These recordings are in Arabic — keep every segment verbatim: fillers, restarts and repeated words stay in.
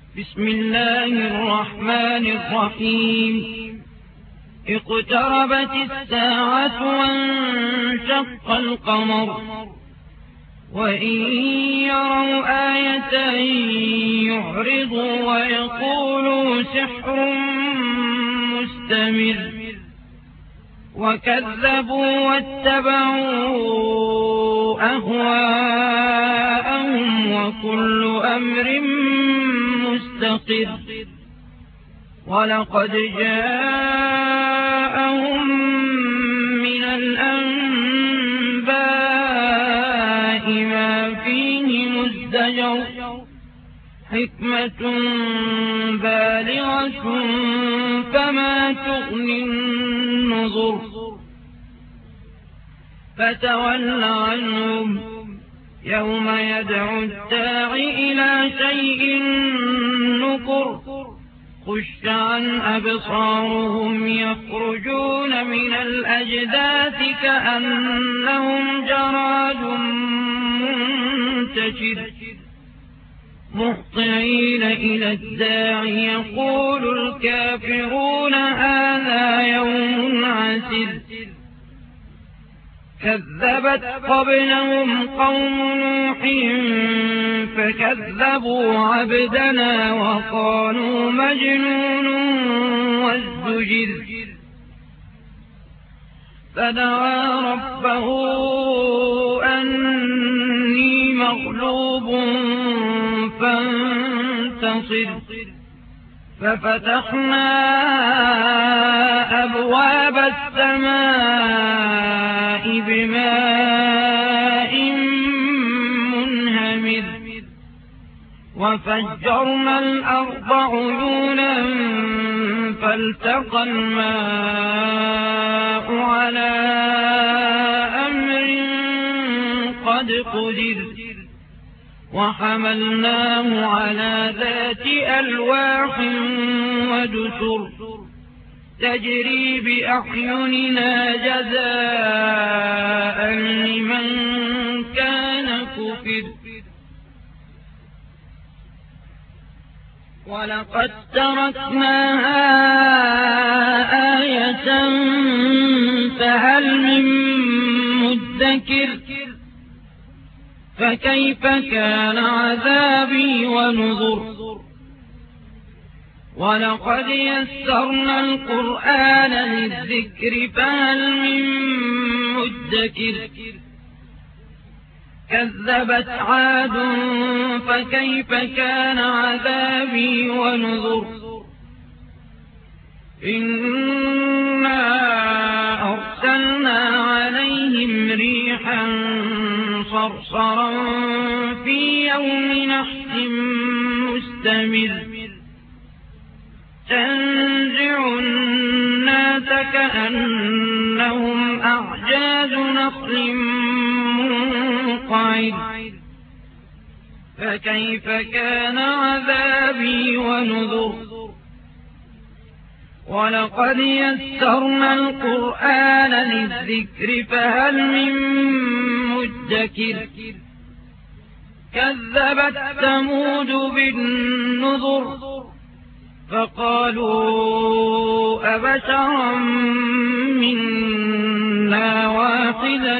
بسم الله الرحمن الرحيم اقتربت الساعة وانشق القمر وإن يروا آية يعرضوا ويقولوا سحر مستمر وكذبوا واتبعوا أهواءهم وكل أمر مستقر ولقد جاءهم من الأنباء ما فيه مزدجر حكمة بالغة فما تغني النذر فتول عنهم يوم يدعو الداع إلى شيء نكر خش عن أبصارهم يخرجون من الأجداث كأنهم جراد منتشر مهطعين إلى الداع يقول الكافرون هذا يوم عسر كذبت قبلهم قوم نوح فكذبوا عبدنا وقالوا مجنون وازدجر فدعا ربه أني مغلوب فانتصر ففتحنا أبواب السماء بماء منهمر وفجرنا الأرض عيونا فالتقى الماء على أمر قد قدر وحملناه على ذات ألواح ودسر تجري بأعيننا جزاء لمن كان كفر ولقد تركناها آية فهل من مدكر فكيف كان عذابي ونذر ولقد يسرنا القرآن للذكر فهل من مدكر كذبت عاد فكيف كان عذابي ونذر إنا أرسلنا عليهم ريحا صرصرا في يوم نحس مستمر تنزع الناس كأنهم أعجاز نخل منقعر فكيف كان عذابي ونذر ولقد يسرنا القرآن للذكر فهل من مدكر كذبت ثمود بالنذر فقالوا أبشرا منا واحدا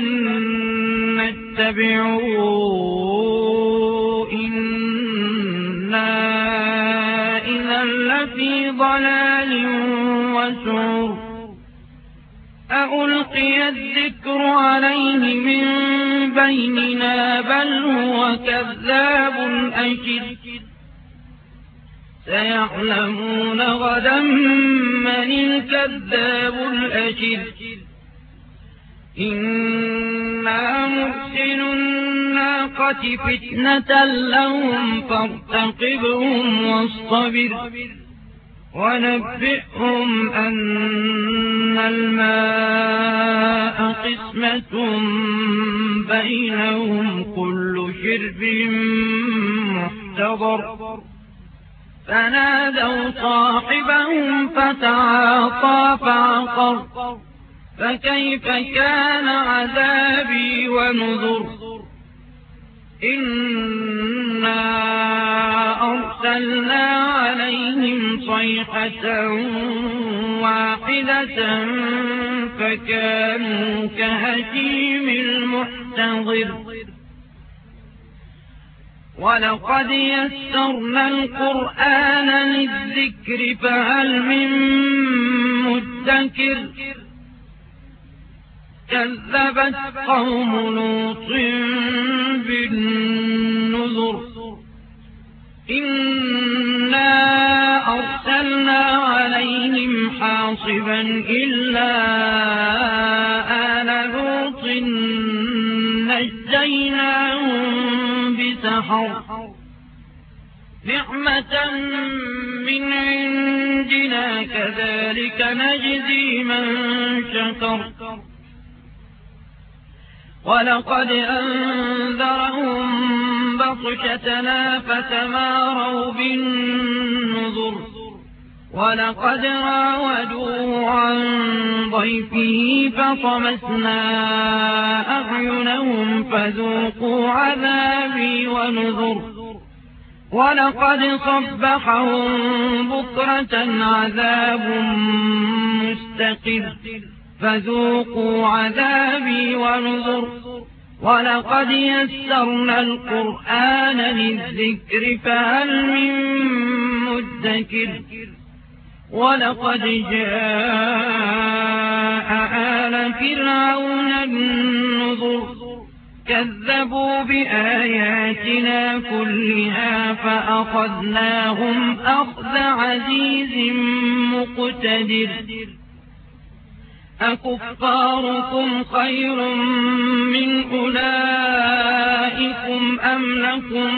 نتبعه إنا إذا لفي ضلال وسعر أألقي الذكر عليه من بيننا بل هو كذاب أشر سيعلمون غدا من الكذاب الأشر إنا مرسل الناقة فتنة لهم فارتقبهم واصطبر ونبئهم أن الماء قسمة بينهم كل شرب محتضر فنادوا صاحبهم فتعاطى فعقر فكيف كان عذابي ونذر إنا أرسلنا صيحة واحدة فكانوا كهشيم المحتضر ولقد يسرنا القرآن للذكر فهل من مدكر كذبت قوم لوط بالنذر إنا أرسلنا عليهم حاصبا إلا آل لوط نجيناهم بسحر نعمة من عندنا كذلك نجزي من شكر ولقد أنذرهم بطشتنا فتماروا بالنذر ولقد راودوه عن ضيفه فطمسنا أعينهم فذوقوا عذابي ونذر ولقد صبحهم بكرة عذاب مستقر فذوقوا عذابي ونذر ولقد يسرنا القرآن للذكر فهل من مدكر ولقد جاء آل فرعون النذر كذبوا بآياتنا كلها فأخذناهم أخذ عزيز مقتدر أكفاركم خير من أولئكم أم لكم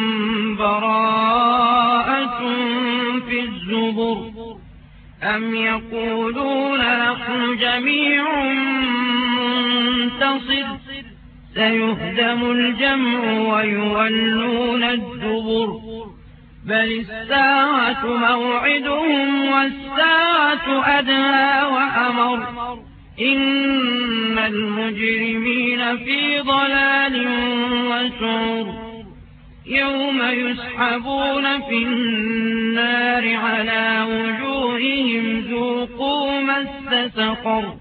براءة في الزبر أم يقولون نحن جميع منتصر سيهدم الجمع ويولون الدبر بل الساعة موعدهم والساعة أدهى وأمر إن المجرمين في ضلال وسعر يوم يسحبون في النار على وجوههم ذوقوا مس سقر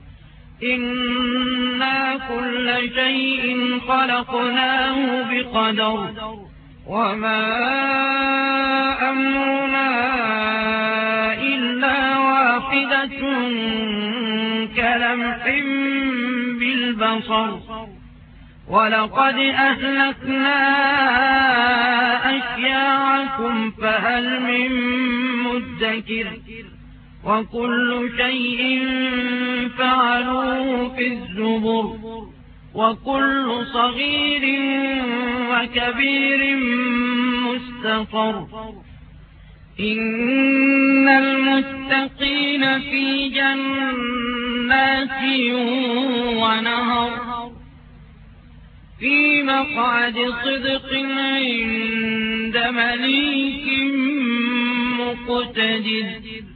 إنا كل شيء خلقناه بقدر وما أمرنا إلا واحدة كلمح بالبصر ولقد أهلكنا أشياعكم فهل من مدكر وكل شيء فعلوه في الزبر وكل صغير وكبير مستطر إن المتقين في جنات ونهر في مقعد صدق عند مليك مقتدر.